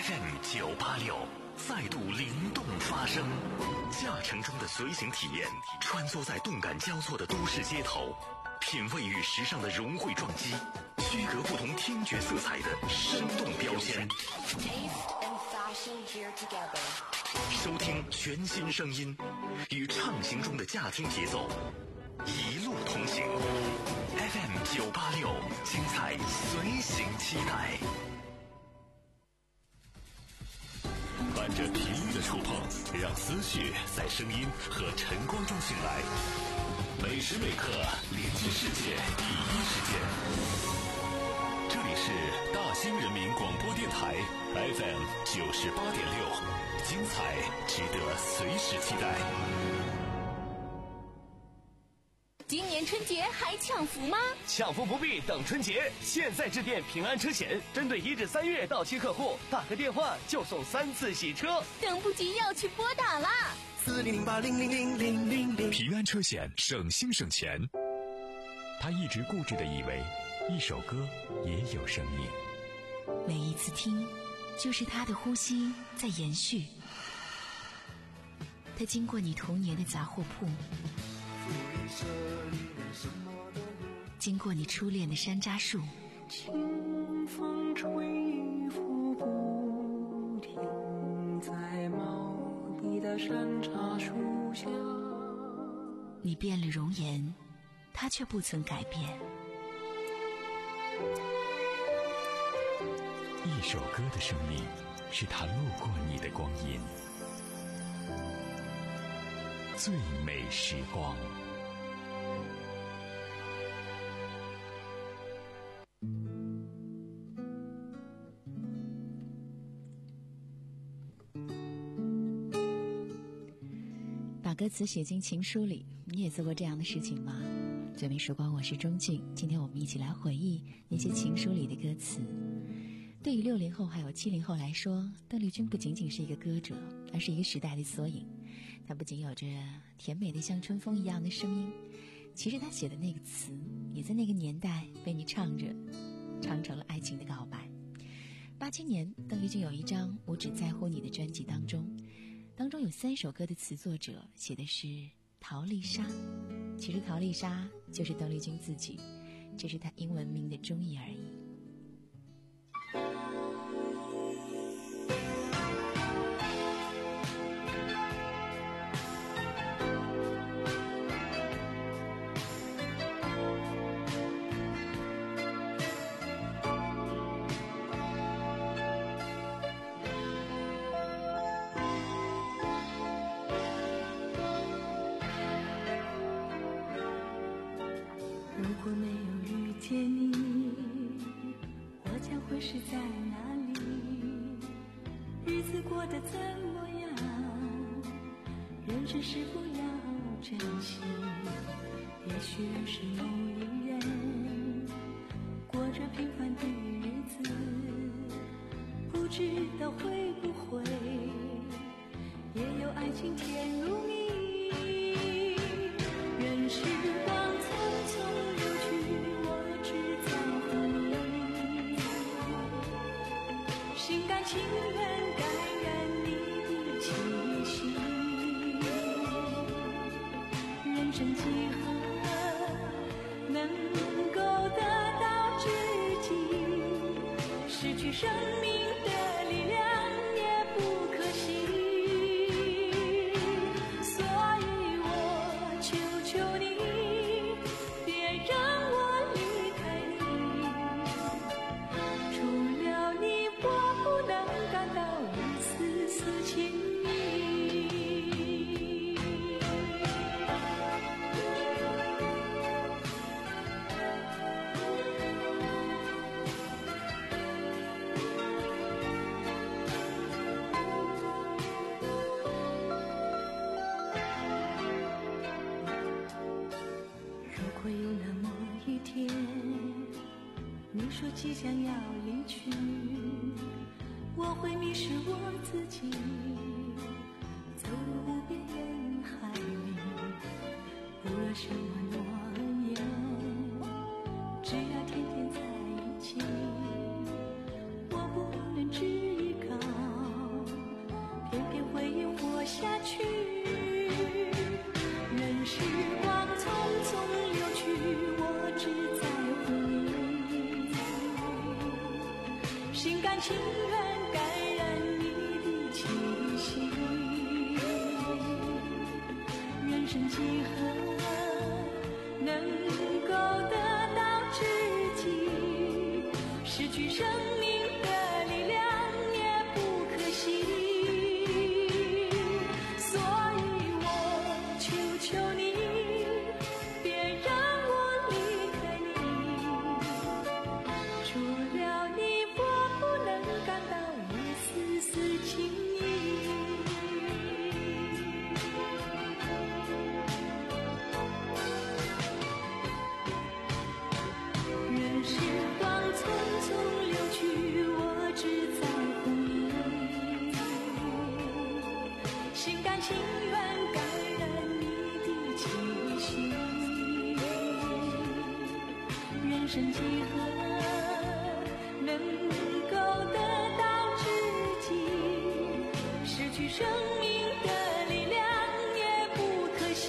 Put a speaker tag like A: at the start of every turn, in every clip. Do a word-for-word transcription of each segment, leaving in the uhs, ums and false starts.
A: F M 九八六再度灵动发声，驾乘中的随行体验，穿梭在动感交错的都市街头，品味与时尚的融汇撞击，区隔不同听觉色彩的生动标签。收听全新声音，与畅行中的驾听节奏，一路同行。F M 九八六，精彩随行期待。伴着频率的触碰，让思绪在声音和晨光中醒来。每时每刻连接世界第一时间。这里是大兴人民广播电台 F M 九十八点六，精彩值得随时期待。
B: 今年春节还抢福吗？
C: 抢福不必等春节，现在致电平安车险，针对一至三月到期客户，打个电话就送三次洗车，
B: 等不及要去拨打啦！
D: 四零零八零零零零零零。
A: 平安车险，省心省钱。他一直固执地以为，一首歌也有生命，
E: 每一次听，就是他的呼吸在延续。他经过你童年的杂货铺，经过你初恋的山楂树，
F: 清风吹拂不停，在茂密的山茶树下。
E: 你变了容颜，他却不曾改变。
A: 一首歌的生命，是他路过你的光阴，最美时光。
E: 把歌词写进情书里，你也做过这样的事情吗？最美时光，我是钟静，今天我们一起来回忆那些情书里的歌词。对于六零后还有七零后来说，邓丽君不仅仅是一个歌者，而是一个时代的缩影。她不仅有着甜美的像春风一样的声音，其实她写的那个词也在那个年代被你唱着，唱成了爱情的告白。八七年，邓丽君有一张《我只在乎你》的专辑当中，当中有三首歌的词作者写的是陶丽莎，其实陶丽莎就是邓丽君自己，这是她英文名的中译而已。
F: 如果没有遇见你，我将会是在哪里？日子过得怎么样？人生是否要珍惜？也许认识某一人，过着平凡的日子，不知道会不会也有爱情甜如蜜。任时光匆匆流去，我只在乎你，心甘情愿感染你的气息。人生几何能够得到知己，失去生命的力量也不可惜。即将要离去，我会迷失我自己，走入无边人海里，不论什么诺言，只要天天在一起，我不能只依靠去，任时光匆匆流去，我只在乎你，心甘情愿感染你的气息，人生几何能够得到知己，失去生命的力量也不可惜，所以我求求你，别让我离开你，除了你我不能感到一丝丝情意。任时光匆匆流去，我只在乎你，心甘情愿感染你的气息，人生几何能够得到知己，失去生命的力量也不可惜，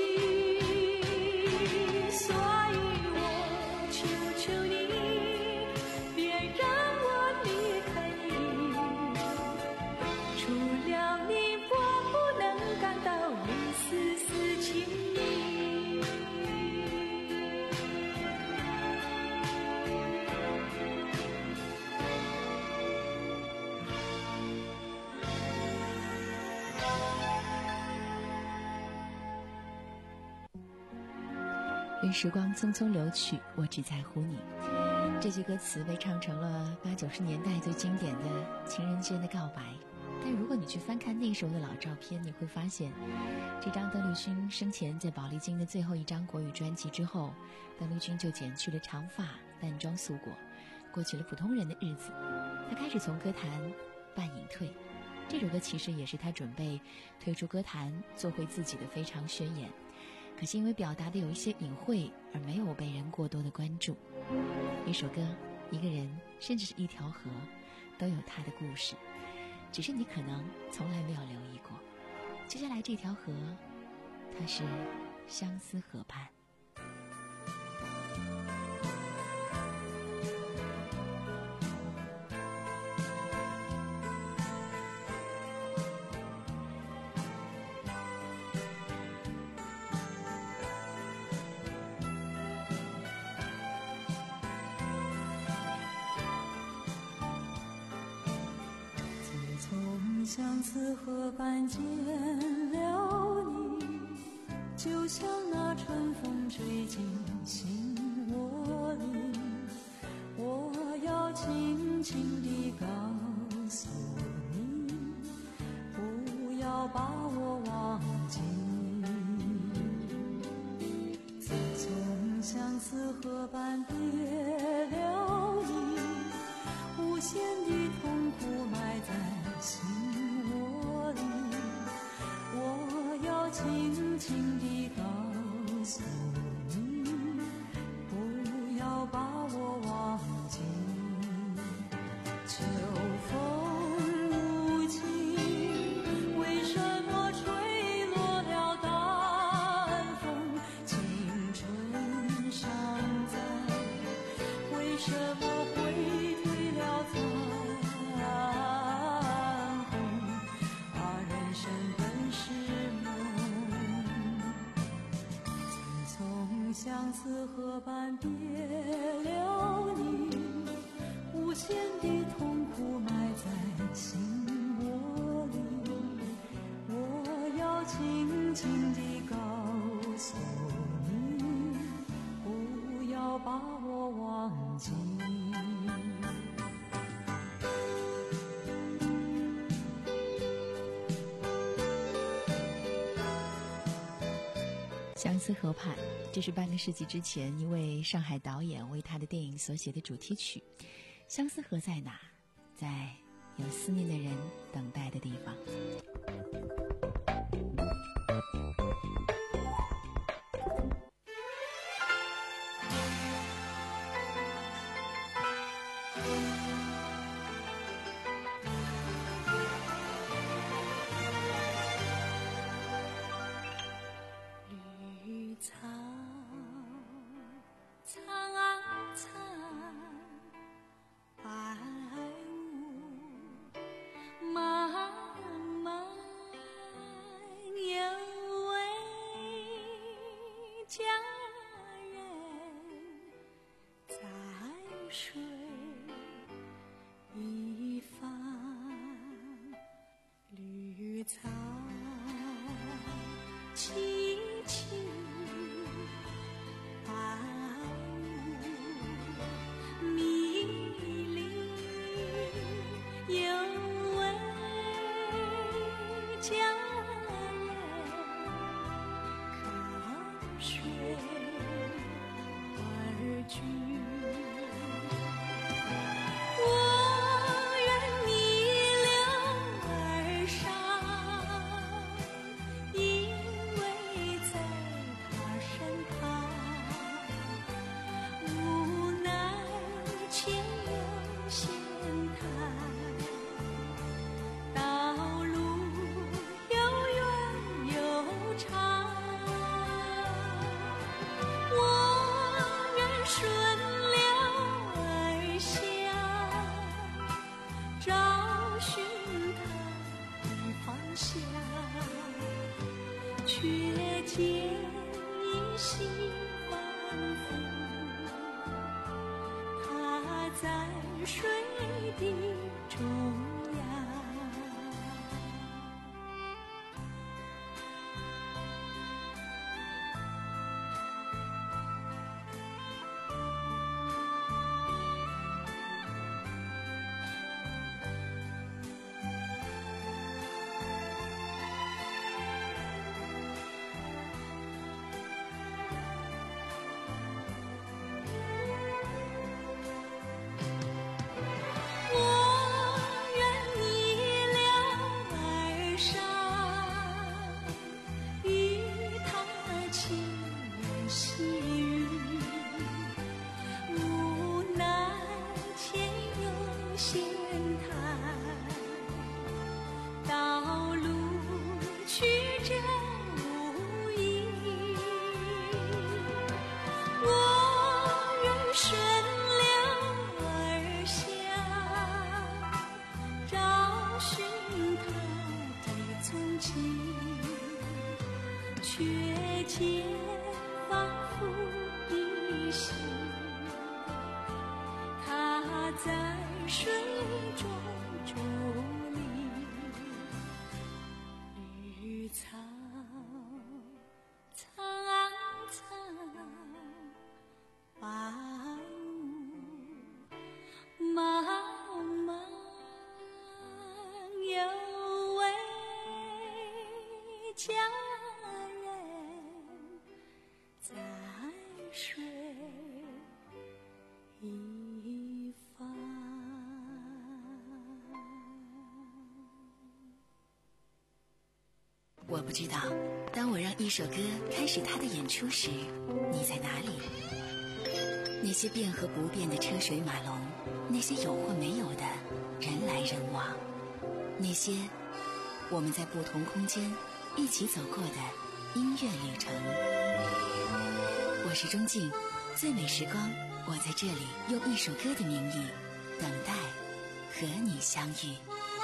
F: 所以我求求你，别让我离开你，除了你我不能感到一丝丝情意。
E: 任时光匆匆流去，我只在乎你。这句歌词被唱成了八九十年代最经典的情人间的告白。但如果你去翻看那时候的老照片，你会发现，这张邓丽君生前在宝丽金的最后一张国语专辑之后，邓丽君就剪去了长发，淡妆素裹，过起了普通人的日子。她开始从歌坛半隐退。这首歌其实也是她准备退出歌坛，做回自己的非常宣言。可惜因为表达的有一些隐晦，而没有被人过多的关注。一首歌，一个人，甚至是一条河，都有它的故事，只是你可能从来没有留意过。接下来这条河，它是相思河畔。
F: 相思河畔见了你，就像那春风吹进心窝里，我要轻轻地告诉你，不要把我忘记。自从相思河畔别了你，无限的痛苦埋在心窝里，我要轻轻地告诉你，不要把我忘记。秋风无情，为什么吹落了淡风？青春尚在，为什么会褪了残相思河畔别了你，无限的痛苦埋在心窝里，我要轻轻地告诉你，不要把我忘记。
E: 相思河畔，这是半个世纪之前一位上海导演为他的电影所写的主题曲。相思河在哪？在有思念的人等待的地方。
F: 台，道路又远又长，我愿顺流而下，找寻它的方向，却见一心反复，它在水的中央。我愿逆流而上，与它轻言细语，无奈前有险滩，道路曲折无依，我愿顺流而下，找寻它的踪迹，却见仿佛一息，它在水中伫立，绿草苍苍，白雾茫茫，有位佳人在水一方。
E: 我不知道，当我让一首歌开始它的演出时，你在哪里？那些变和不变的车水马龙，那些有或没有的人来人往，那些我们在不同空间一起走过的音乐旅程。我是钟静，最美时光，我在这里用一首歌的名义等待和你相遇。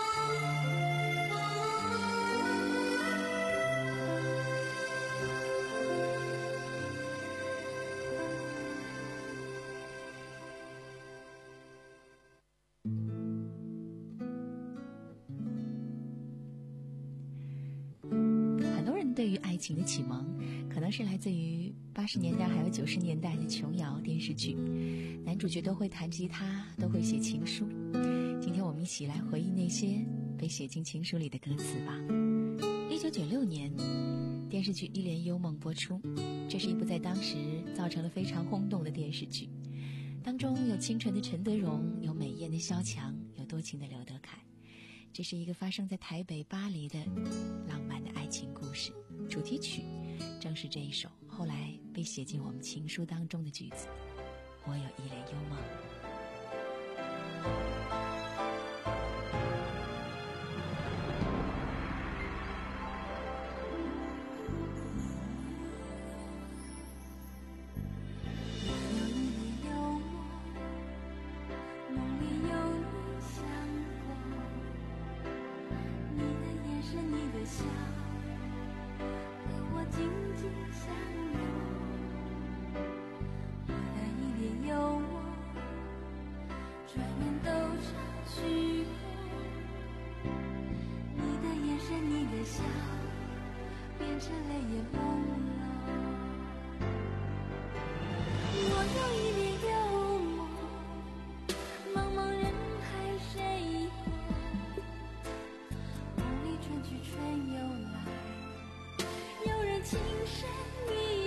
E: 对于爱情的启蒙，可能是来自于八十年代还有九十年代的琼瑶电视剧，男主角都会弹吉他，都会写情书。今天我们一起来回忆那些被写进情书里的歌词吧。一九九六年，电视剧《一帘幽梦》播出，这是一部在当时造成了非常轰动的电视剧，当中有清纯的陈德容，有美艳的萧蔷，有多情的刘德凯。这是一个发生在台北巴黎的浪漫的爱情故事，主题曲正是这一首后来被写进我们情书当中的句子，我有一帘幽梦。
F: 情深意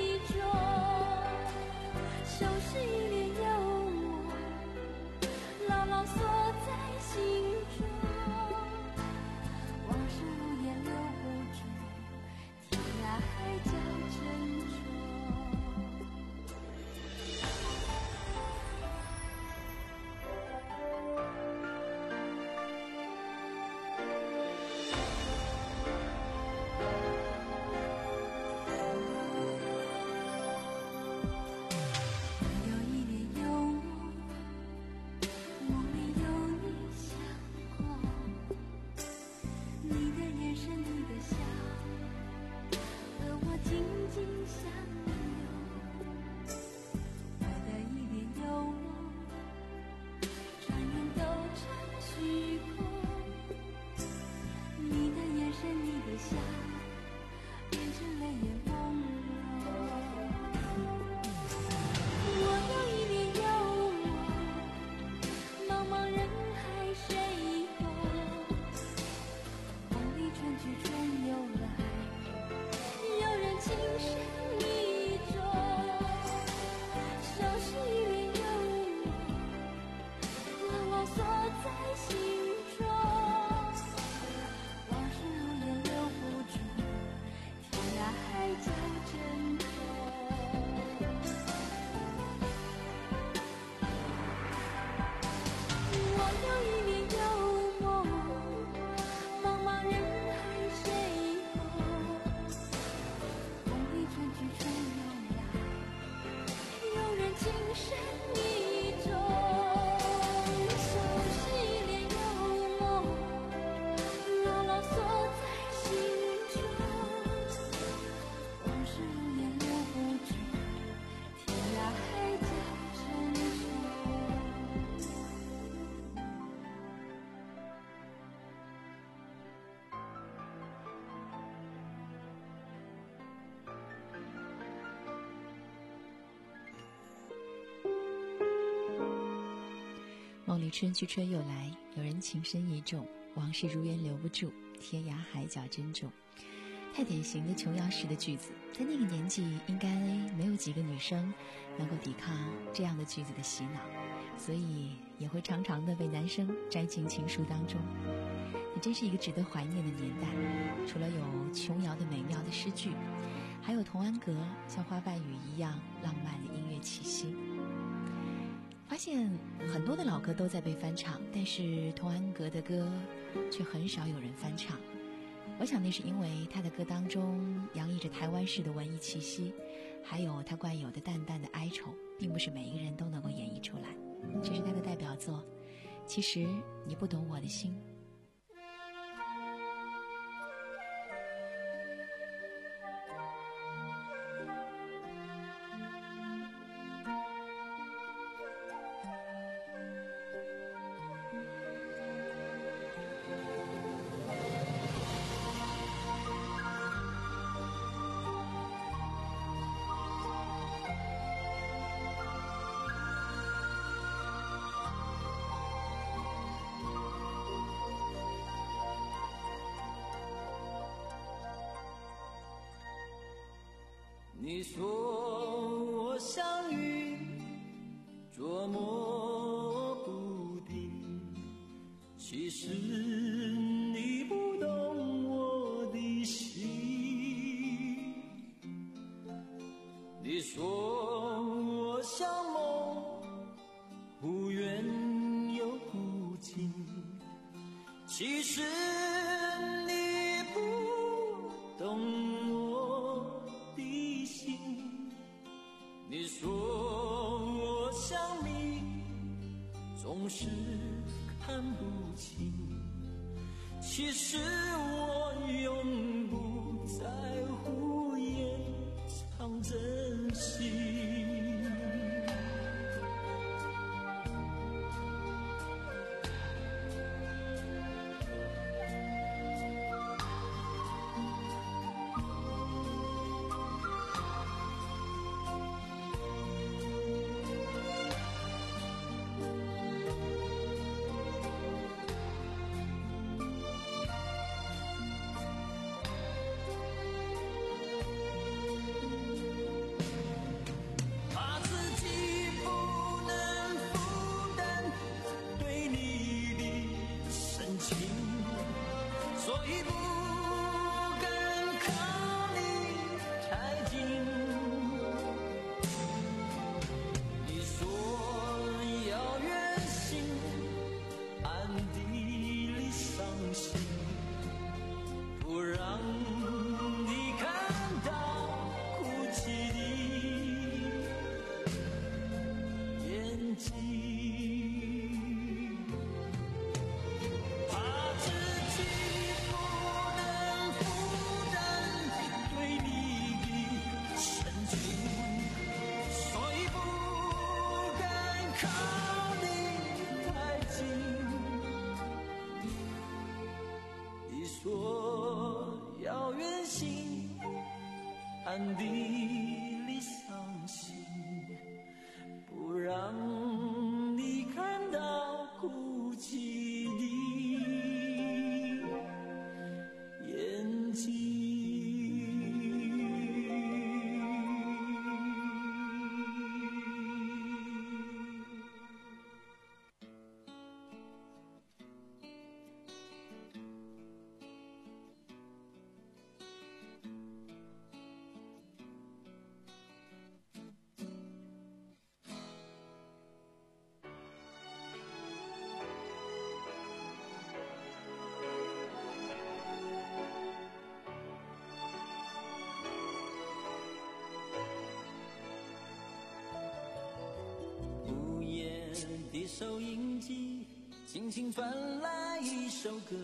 E: 梦里春去春又来，有人情深意重，往事如烟留不住，天涯海角珍重。太典型的琼瑶式的句子，在那个年纪应该没有几个女生能够抵抗这样的句子的洗脑，所以也会常常的被男生摘进情书当中。也真是一个值得怀念的年代，除了有琼瑶的美妙的诗句，还有童安格像花瓣雨一样浪漫的音乐气息。发现很多的老歌都在被翻唱，但是童安格的歌却很少有人翻唱。我想那是因为他的歌当中洋溢着台湾式的文艺气息，还有他惯有的淡淡的哀愁，并不是每一个人都能够演绎出来。这是他的代表作，其实你不懂我的心。
G: 你说我相遇捉摸不定，其实你不懂我的心。你说我像梦，忽远又忽近，其实你不懂我的心。你说我像你，总是看不清，其实我永不在乎，也常珍惜。暗地里伤心，不让你看到哭泣的眼睛。的收音机轻轻传来一首歌，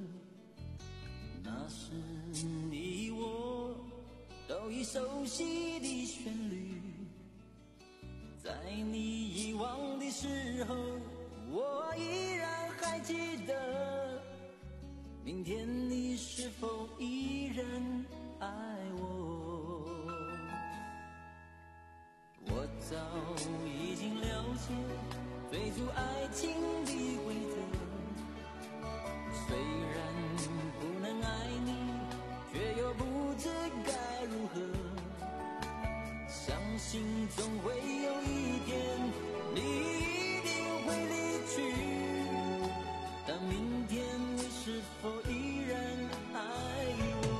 G: 那是你我都已熟悉的旋律。在你遗忘的时候，我依然还记得，明天你是否依然爱我？我早已经了解追逐爱情的规则。虽然不能爱你，却又不知该如何。相信总会有一天，你一定会离去。但明天你是否依然爱我？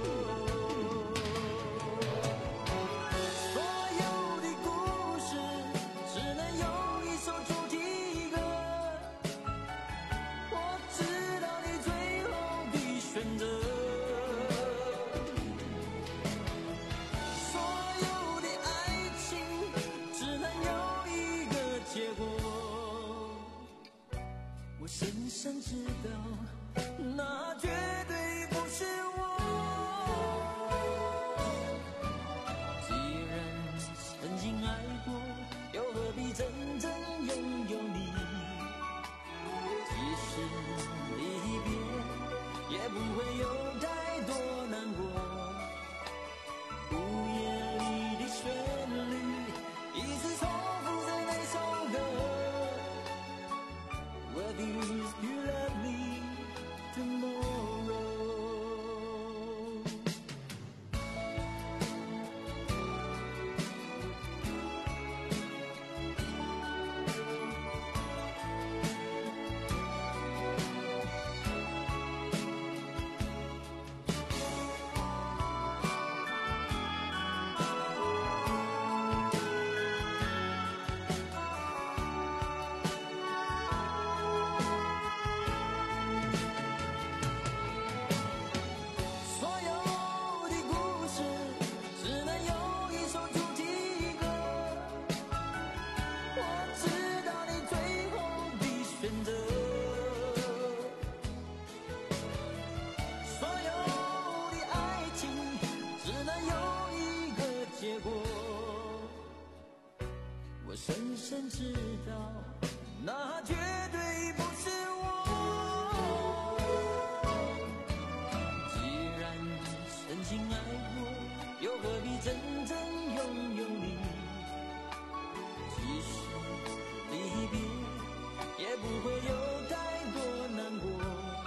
G: 所有的故事只能有一首主题歌。我知道你最后的选择。所有的爱情只能有一个结果。我深深知道，那绝对不是我。既然曾经爱过，又何必真正拥有你？即使离别，也不会有太多难过。午夜里的旋律，一直重复着那首歌。Whether you love me tomorrow。 所有的故事只能有一首主题歌。我知道你最后的选择。所有的爱情只能有一个结果。我深深知道，那绝对不是我。既然曾经爱过，又何必真正拥有你？即使离别，也不会有太多难过。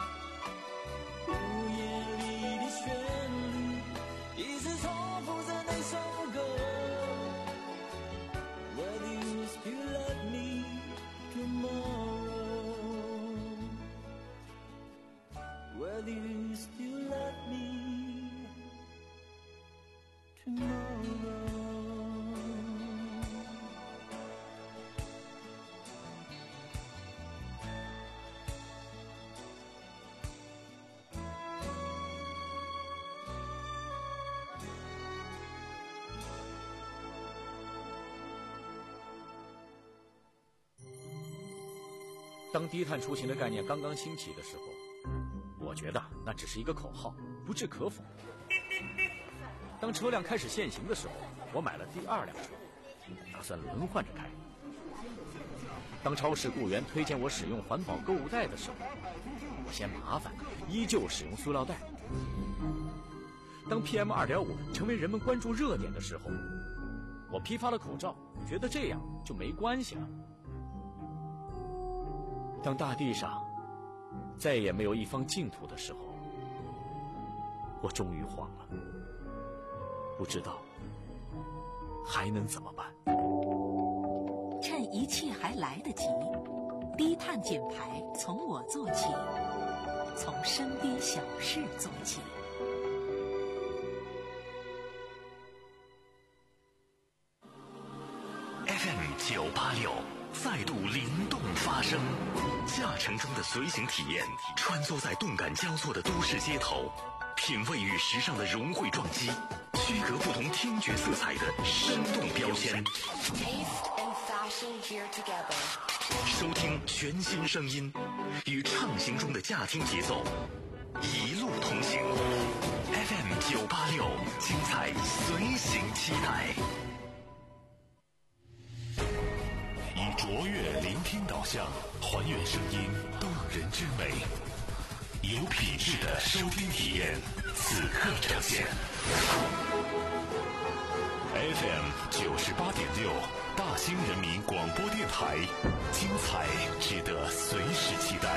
G: 午夜里的旋律，一直重复着那首歌。Whether you still love me tomorrow. Whether you still love me tomorrow.
H: 当低碳出行的概念刚刚兴起的时候，我觉得那只是一个口号，不置可否。当车辆开始限行的时候，我买了第二辆车，打算轮换着开。当超市雇员推荐我使用环保购物袋的时候，我嫌麻烦，依旧使用塑料袋。当 P M 二点五 成为人们关注热点的时候，我批发了口罩，觉得这样就没关系了。当大地上再也没有一方净土的时候，我终于慌了，不知道还能怎么办。
I: 趁一切还来得及，低碳减排从我做起，从身边小事做起。
A: F M 九八六再度灵动发声，驾乘中的随行体验，穿梭在动感交错的都市街头，品味与时尚的融汇撞击，区隔不同听觉色彩的生动标签。收听全新声音，与畅行中的驾听节奏，一路同行。F M 九八六，精彩随行期待。以卓越聆听导向，还原声音动人之美，有品质的收听体验，此刻呈现。 F M 九十八点六，大兴人民广播电台，精彩值得随时期待。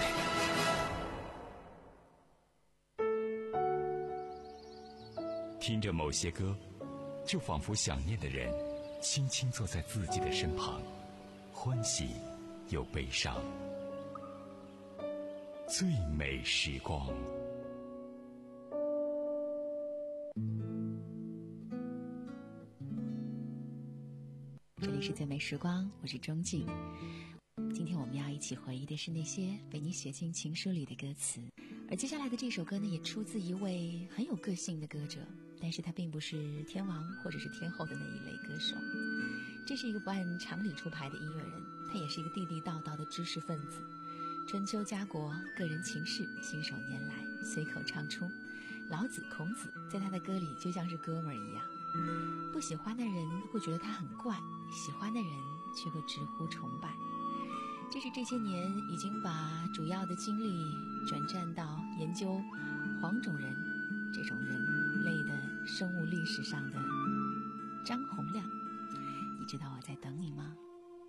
J: 听着某些歌，就仿佛想念的人轻轻坐在自己的身旁，欢喜又悲伤。最美时光。
E: 这里是最美时光，我是钟静。今天我们要一起回忆的是那些被你写进情书里的歌词，而接下来的这首歌呢，也出自一位很有个性的歌者，但是他并不是天王或者是天后的那一类歌手。这是一个不按常理出牌的音乐人，他也是一个地地道道的知识分子。春秋家国，个人情事，信手拈来，随口唱出。老子、孔子在他的歌里就像是哥们儿一样，不喜欢的人会觉得他很怪，喜欢的人却会直呼崇拜。这是这些年已经把主要的精力转战到研究黄种人这种人类的生物历史上的张洪亮。你知道我在等你吗？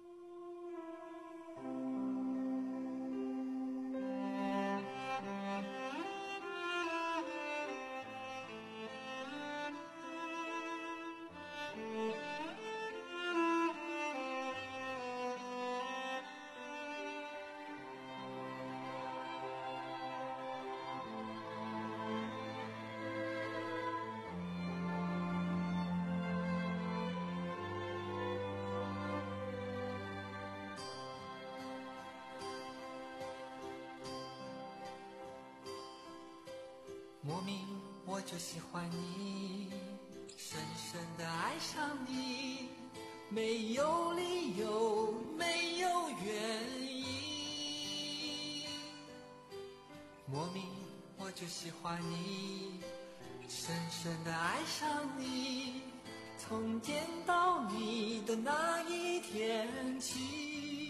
G: 莫名我就喜欢你，深深地爱上你，没有理由，没有原因。莫名我就喜欢你，深深地爱上你，从见到你的那一天起。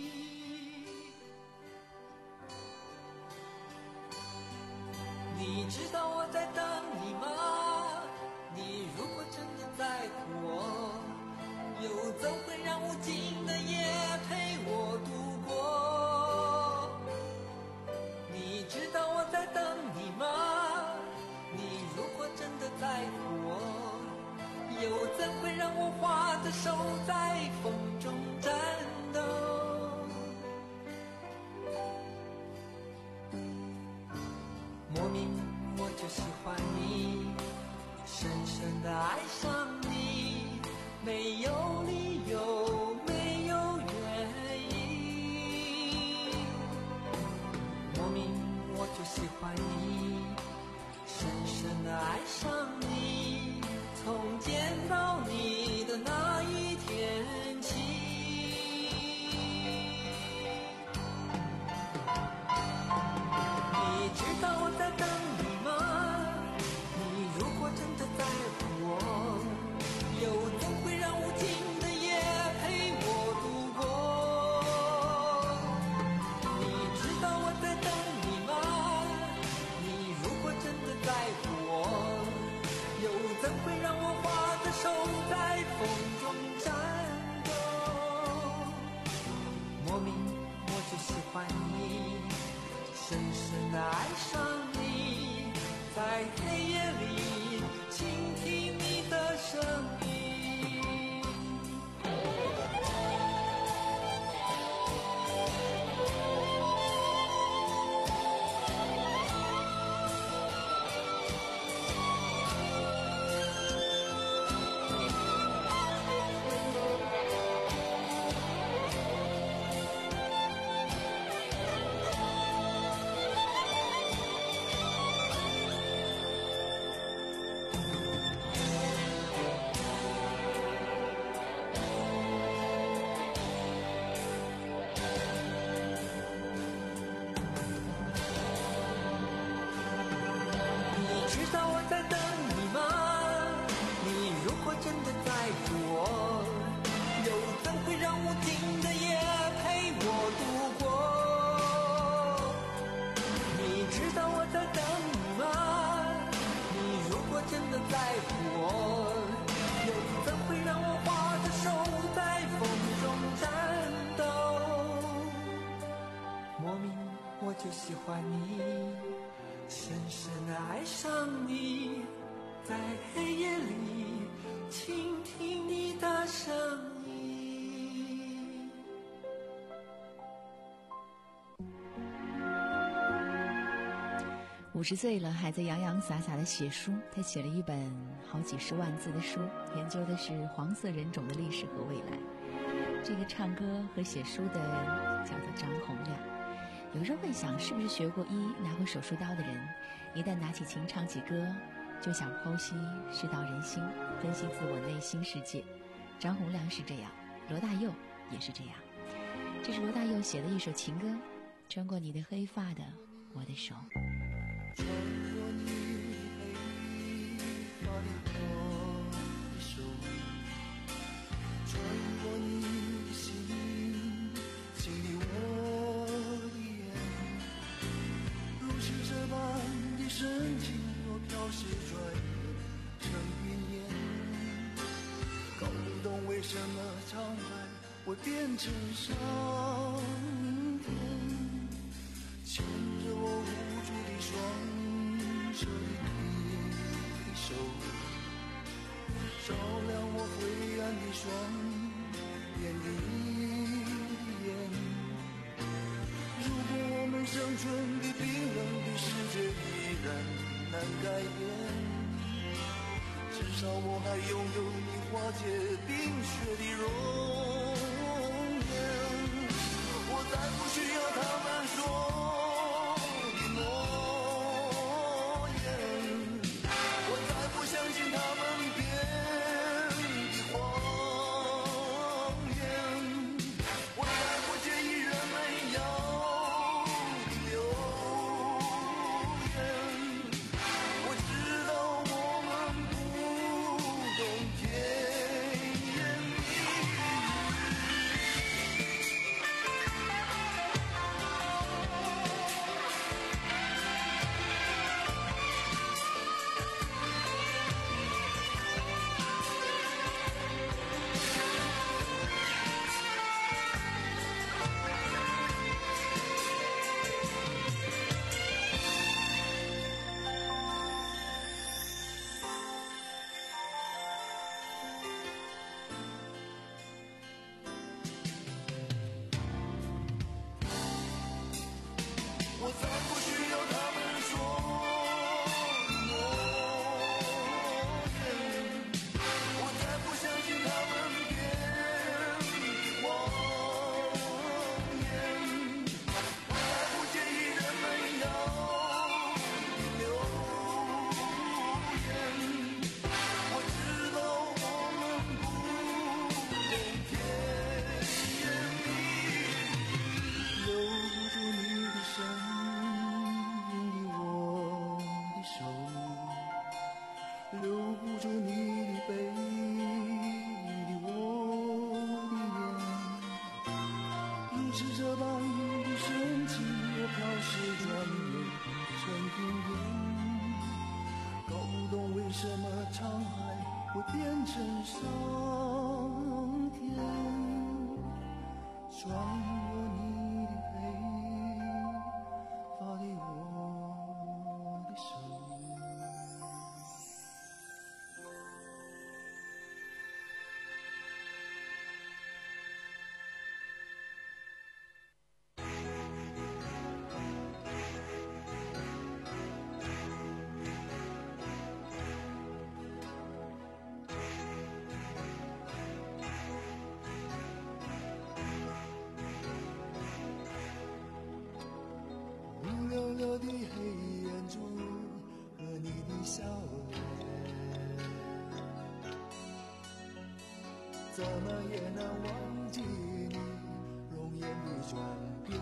G: 你知道我在等你吗？你如果真的在乎我，又怎会让无尽的夜陪我度过？你知道我在等你吗？你如果真的在乎我，又怎会让我花的手在风中颤抖？莫名我就喜欢你，深深地爱上你，没有理由，没有原因。莫名我就喜欢你，深深地爱上你，从见到你的那一天起。你知道我在等你吗？你如果真的在乎我，又怎会让无尽的夜陪我度过？你知道我在等你吗？你如果真的在乎我，又怎会让我花的手在风中颤抖？莫名我就喜欢你，深深地爱上你，在黑夜里倾听你的声音。真的在乎我，又怎会让我
E: 五十岁了还在洋洋洒洒的写书，他写了一本好几十万字的书，研究的是黄色人种的历史和未来。这个唱歌和写书的人叫做张洪亮。有时候会想，是不是学过医拿过手术刀的人，一旦拿起琴唱起歌，就想剖析世道人心，分析自我内心世界。张洪亮是这样，罗大佑也是这样。这是罗大佑写的一首情歌，穿过你的黑发的我的手。
G: 穿过你黑发的我的手，穿过你心心里我的眼，如是这般的深情若飘逝转眼成云烟，搞不懂为什么沧海会变成上天，牵着我无助的双手的你手，照亮我灰暗的双眼的眼。如果我们生存的冰冷的世界依然难改变，至少我还拥有你化解冰雪的容颜。我再不需要他们说溜溜的黑眼珠和你的笑脸，怎么也难忘记你容颜的转变。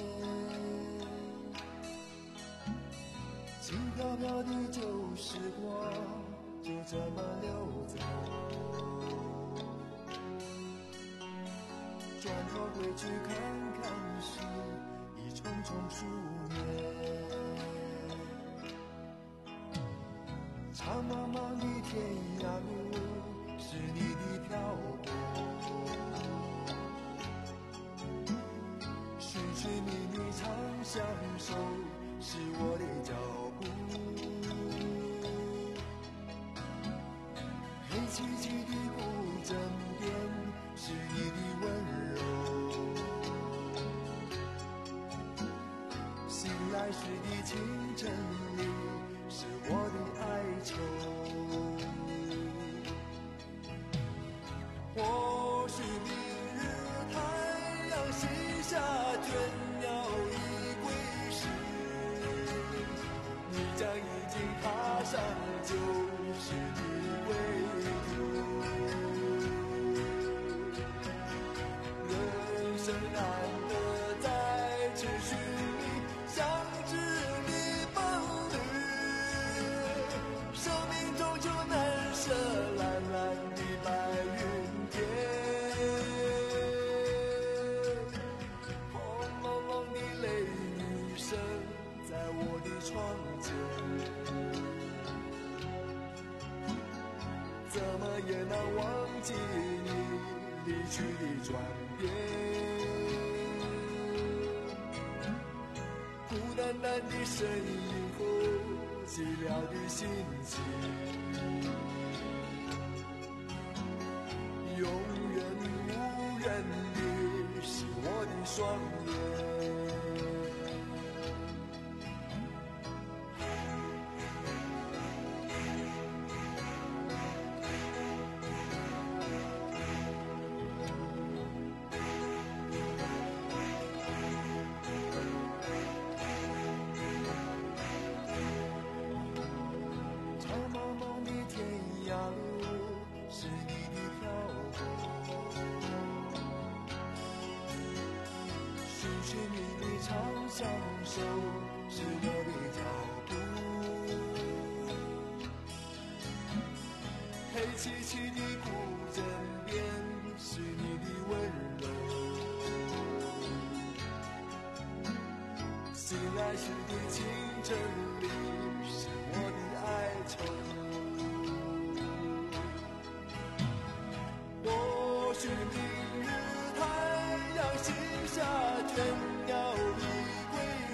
G: 轻飘飘的旧时光就这么溜走，转头回去看看时已匆匆数年。长茫茫的天涯路是你的漂泊，寻寻觅觅长相守是我的脚步，黑漆漆的古镇边是你的温柔，醒来时的清晨里
K: 窗前，怎么也难忘记你离去的转变。孤单单的身影和寂寥的心情，永远无缘的是我的双眼。相守是我的脚步，黑漆漆的古镇边是你的温柔，醒来时的清晨里是我的哀愁。或许明日太阳西下，倦鸟已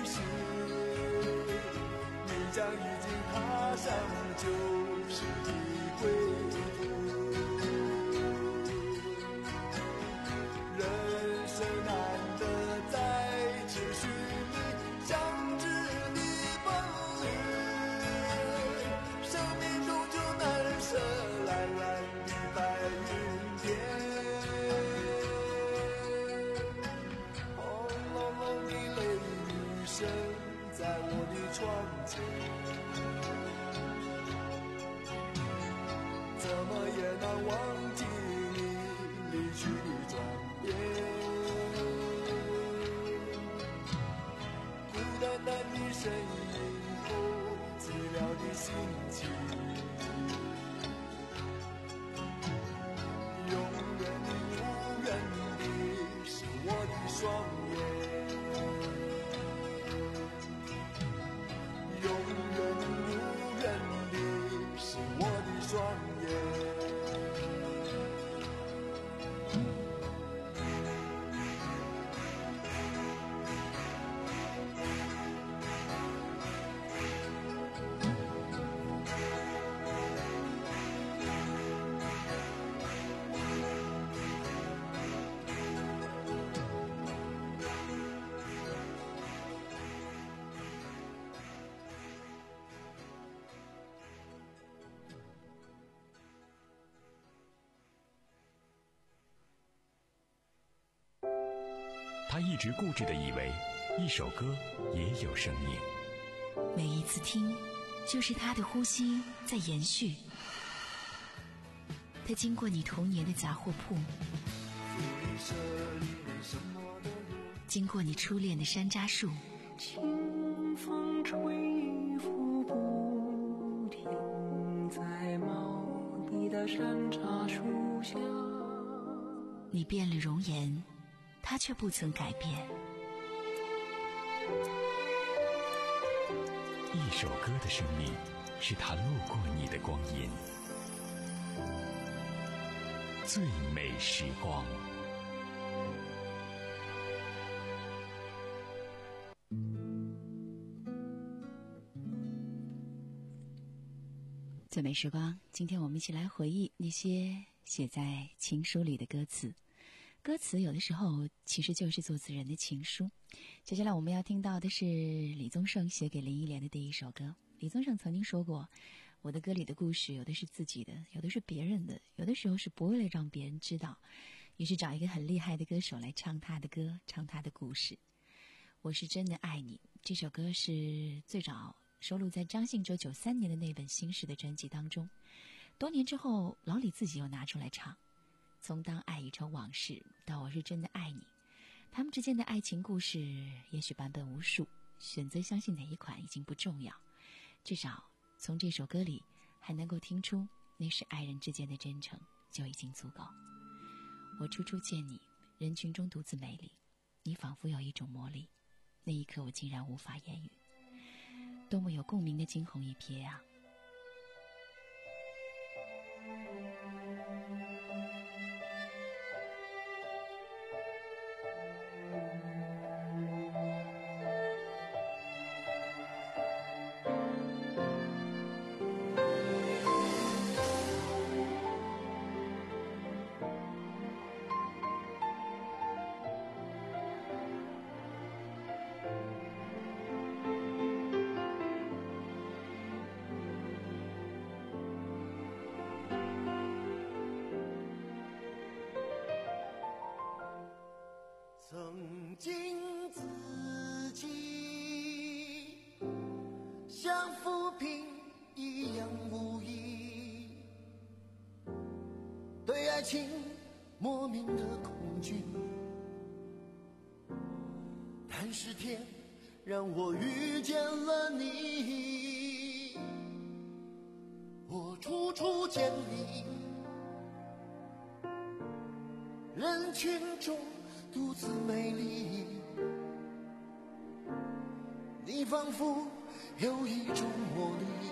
K: 将已经踏上旧时的归途，人生难得再次寻觅相知的伴侣，生命终究难舍蓝蓝的白云天，轰隆隆的雷雨声在我的窗前，怎么也难忘记你离去的转变。孤单单的身影和寂寥的心情，永远无缘的是我的双眼。永远无缘的是我的双眼。
J: 他一直固执地以为一首歌也有生命，
E: 每一次听就是他的呼吸在延续。他经过你童年的杂货铺，经过你初恋的山楂树，
F: 清风吹拂不停，在茂密的山楂树下。
E: 你变了容颜，他却不曾改变。
J: 一首歌的生命是他路过你的光阴，最美时光。
E: 最美时光，今天我们一起来回忆那些写在情书里的歌词。歌词有的时候其实就是作词人的情书。接下来我们要听到的是李宗盛写给林忆莲的第一首歌。李宗盛曾经说过，我的歌里的故事有的是自己的，有的是别人的，有的时候是不为了让别人知道，于是找一个很厉害的歌手来唱他的歌，唱他的故事。我是真的爱你，这首歌是最早收录在张信哲九三年的那本新诗的专辑当中，多年之后老李自己又拿出来唱。从当爱已成往事到我是真的爱你，他们之间的爱情故事也许版本无数，选择相信哪一款已经不重要，至少从这首歌里还能够听出那是爱人之间的真诚就已经足够。我初初见你，人群中独自美丽，你仿佛有一种魔力，那一刻我竟然无法言语。 多么有共鸣的惊鸿一瞥啊！
K: 曾经自己像浮萍一样无依，对爱情莫名的恐惧，但是天让我遇见了你，我处处见你，人群中独自美丽，你仿佛有一种魔力，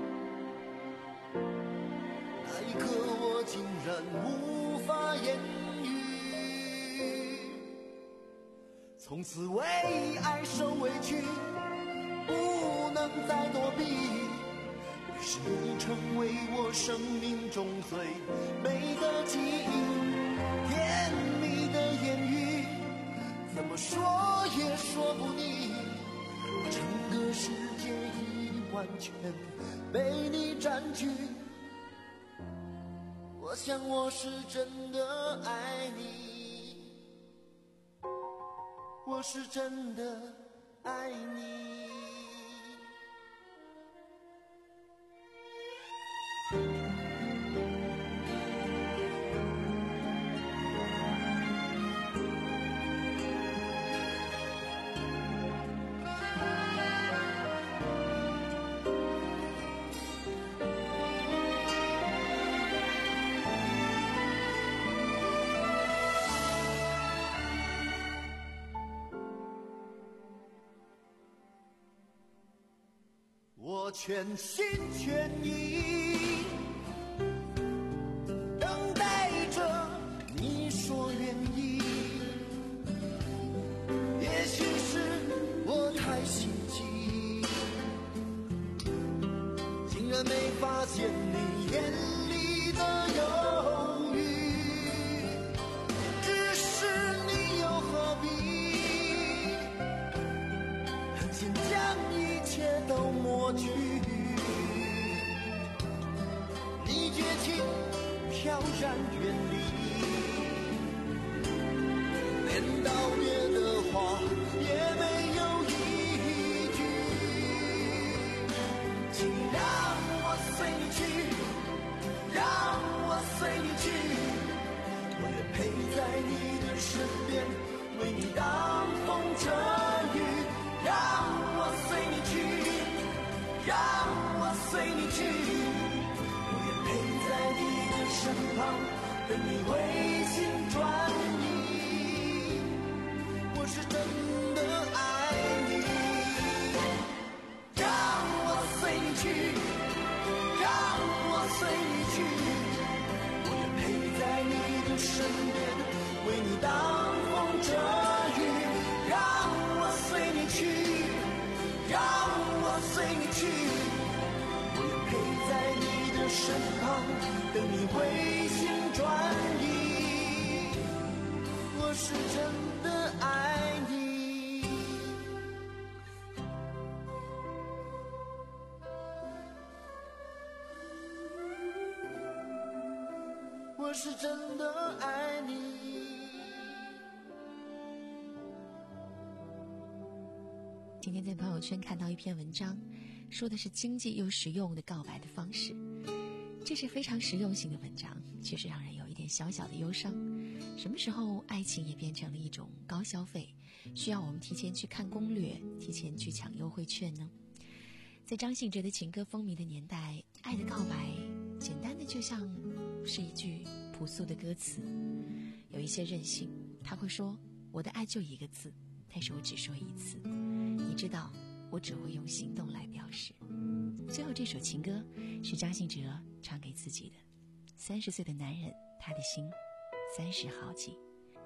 K: 那一刻我竟然无法言语，从此为爱受委屈，不能再躲避，于是你成为我生命中最美的记忆，甜蜜的言语怎么说也说不腻，整个世界已完全被你占据，我想我是真的爱你，我是真的爱你。我全心全意等待着你说愿意，也许是我太心急，竟然没发现你眼里的犹豫，只是你又何必狠心将一切都抹去，你绝情飘然远离，连道别的话也没有一句，请让我随你去，让我随你去，我愿陪在你的身边，为你挡风遮雨，让我随你去，让我随你去，我愿陪在你的身旁，等你回心转意，我是真的爱你，让我随你去，让我随你去，我愿陪在你的身边，为你挡风遮雨，让我随你去，让我随你去，我愿陪在你的身旁，等你回心转意，我是真的爱你，我是真的爱你。
E: 今天在朋友圈看到一篇文章，说的是经济又实用的告白的方式。这是非常实用性的文章，确实让人有一点小小的忧伤。什么时候爱情也变成了一种高消费，需要我们提前去看攻略，提前去抢优惠券呢？在张信哲的情歌风靡的年代，爱的告白简单的就像是一句朴素的歌词，有一些任性，他会说我的爱就一个字，但是我只说一次，你知道我只会用行动来表示。最后这首情歌是张信哲唱给自己的，三十岁的男人，他的心三十好几。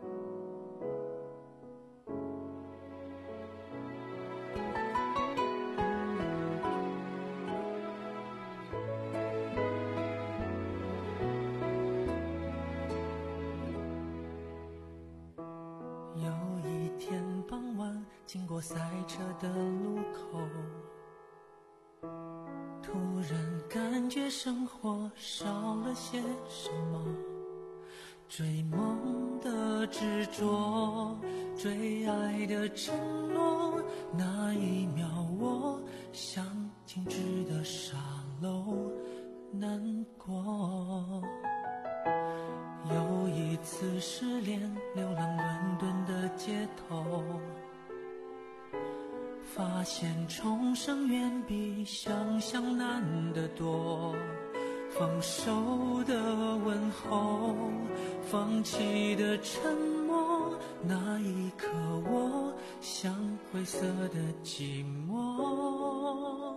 G: 经过赛车的路口，突然感觉生活少了些什么，追梦的执着，追爱的承诺，那一秒我像静止的沙漏，难过。有一次失恋，流浪伦敦的街头，发现重生远比想象难得多，放手的问候，放弃的沉默，那一刻我像灰色的寂寞，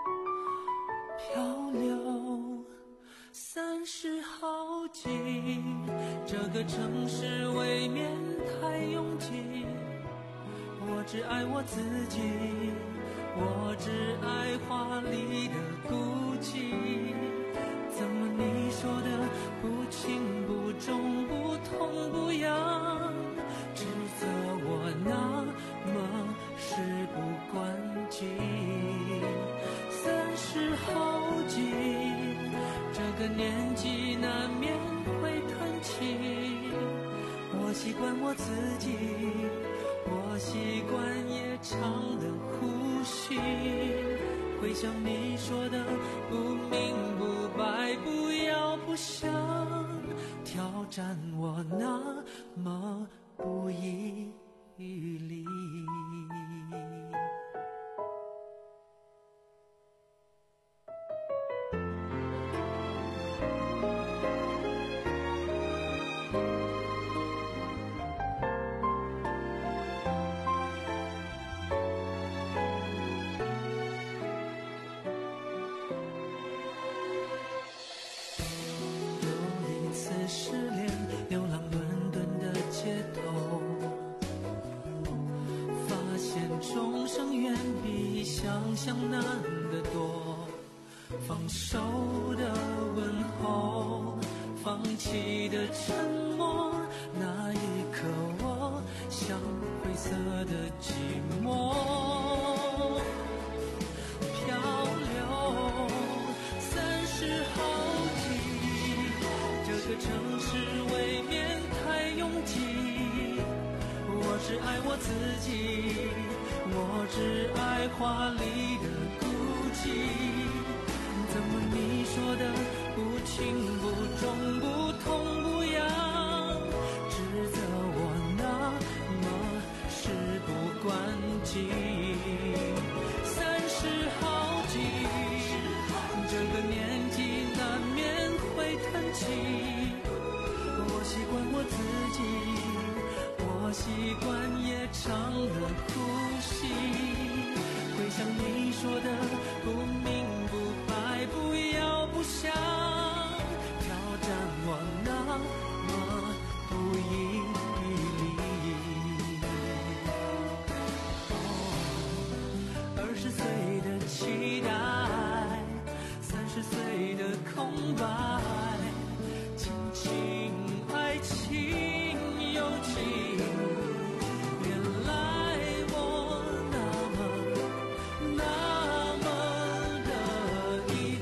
G: 漂流三十好几，这个城市未免太拥挤，我只爱我自己，我只爱华丽的孤寂。怎么你说的不轻不重不痛不痒，指责我那么事不关己。三十好几，这个年纪难免会叹气，我习惯我自己，我习惯夜长的呼吸，回想你说的不明不白，不要不想挑战我那么不遗余力。失恋，流浪伦敦的街头，发现重生远比想象难得多，放手的问候，放弃的沉默，那一刻我像灰色的寂寞，漂流三十好这个城市未免太拥挤，我只爱我自己，我只爱华丽的孤寂。怎么你说的不轻不重不痛不痒，指责我那么事不关己。三十好几，这个年纪难免会叹气，我习惯我自己，我习惯夜长的呼吸，回想你说的不明不白，不要不想挑战我那么不遗余力。哦，二十岁的期待，三十岁的空白，亲情爱情友情，原来我那么那么的依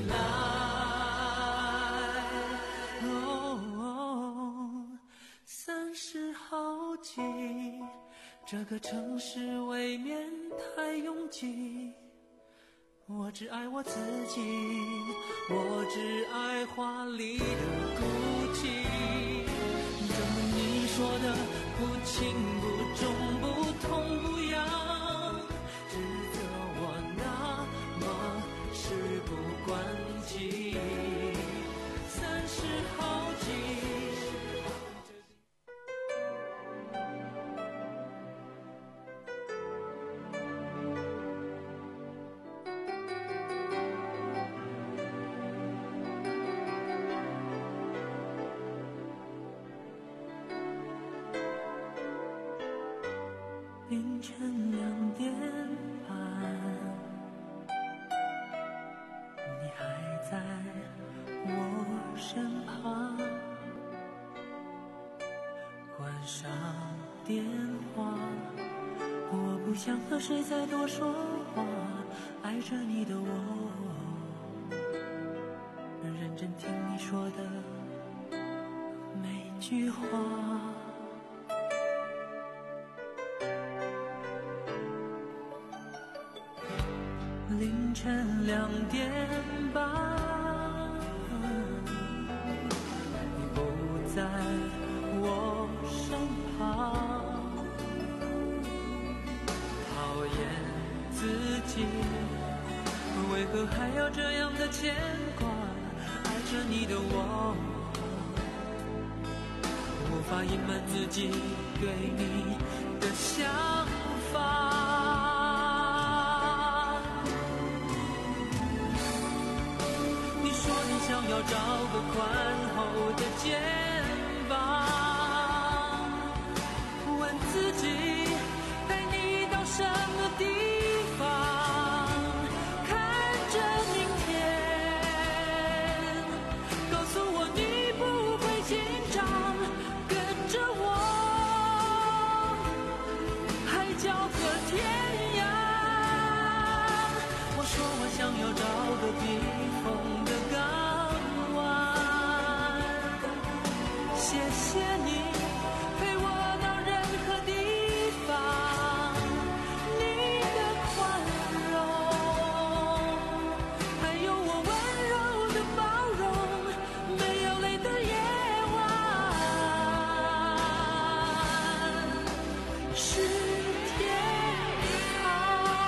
G: 赖。哦，三十好几，这个城市未免太拥挤，我只爱我自己，我只爱华丽的孤寂。怎么你说的不轻不重不痛不痒，指责我那么事不关己。三十好几。
F: 凌晨两点半，你还在我身旁，关上电话，我不想和谁再多说话，爱着你的我，认真听你说的每句话。凌晨两点半，你不在我身旁，讨厌自己，为何还要这样的牵挂？爱着你的我，无法隐瞒自己对你的想法。想要找个宽厚的肩膀，问自己带你到什么地方，看着明天，告诉我你不会紧张，跟着我，海角和天涯。我说我想要找个避风的港，谢谢你陪我到任何地方，你的宽容，还有我温柔的包容，没有泪的夜晚是天堂。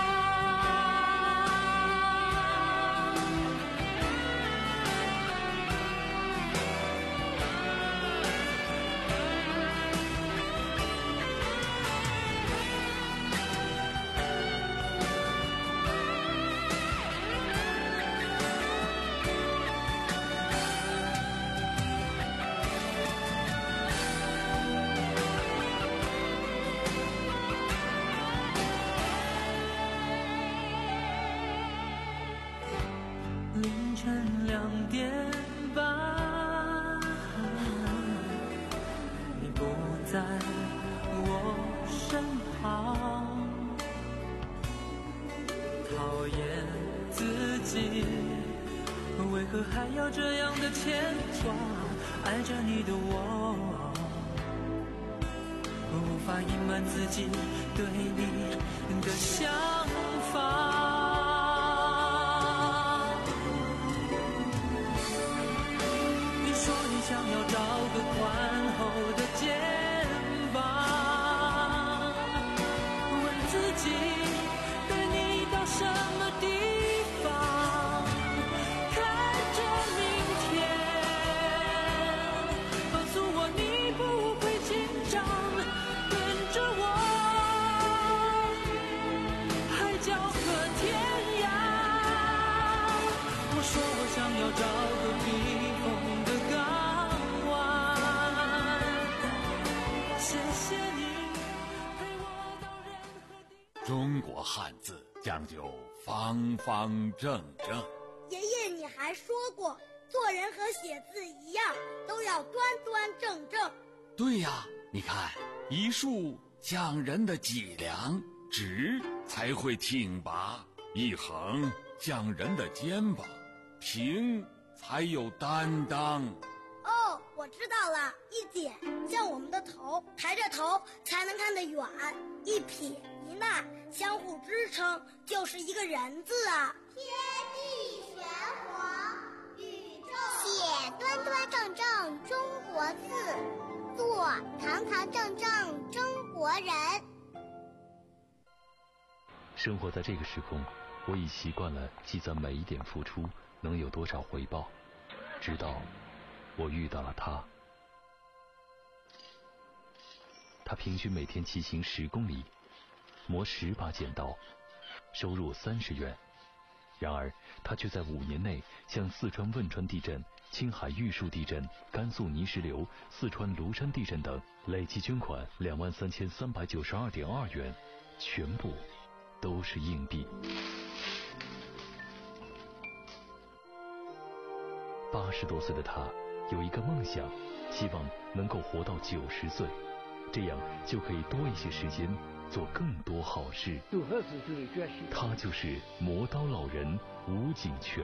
F: 凌晨两点半，你不在我身旁，讨厌自己，为何还要这样的牵挂？爱着你的我，无法隐瞒自己对你的想法。想要找个宽厚的肩膀，问自己带你到什么地方，看着明天，告诉我你不会紧张，跟着我，海角和天涯。我说我想要找个避风的港，
A: 中国汉字讲究方方正正。
L: 爷爷，你还说过，做人和写字一样，都要端端正正。
A: 对呀，你看，一竖讲人的脊梁，直才会挺拔；一横讲人的肩膀，平才有担当。
L: 哦，我知道了，一点像我们的头，抬着头才能看得远；一撇一捺相互支撑，就是一个人字啊。
M: 天地玄黄，宇宙写端端正正中国字，做堂堂正正中国人。
N: 生活在这个时空，我已习惯了计算每一点付出能有多少回报，直到我遇到了他。他平均每天骑行十公里，磨十把剪刀，收入三十元。然而他却在五年内向四川汶川地震、青海玉树地震、甘肃泥石流、四川芦山地震等累计捐款两万三千三百九十二点二元， 全部都是硬币。八十多岁的他有一个梦想，希望能够活到九十岁，这样就可以多一些时间做更多好事。他就是磨刀老人吴景全。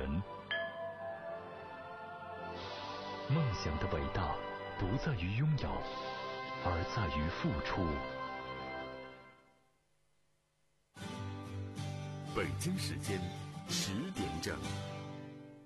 N: 梦想的伟大不在于拥有，而在于付出。
A: 北京时间十点整。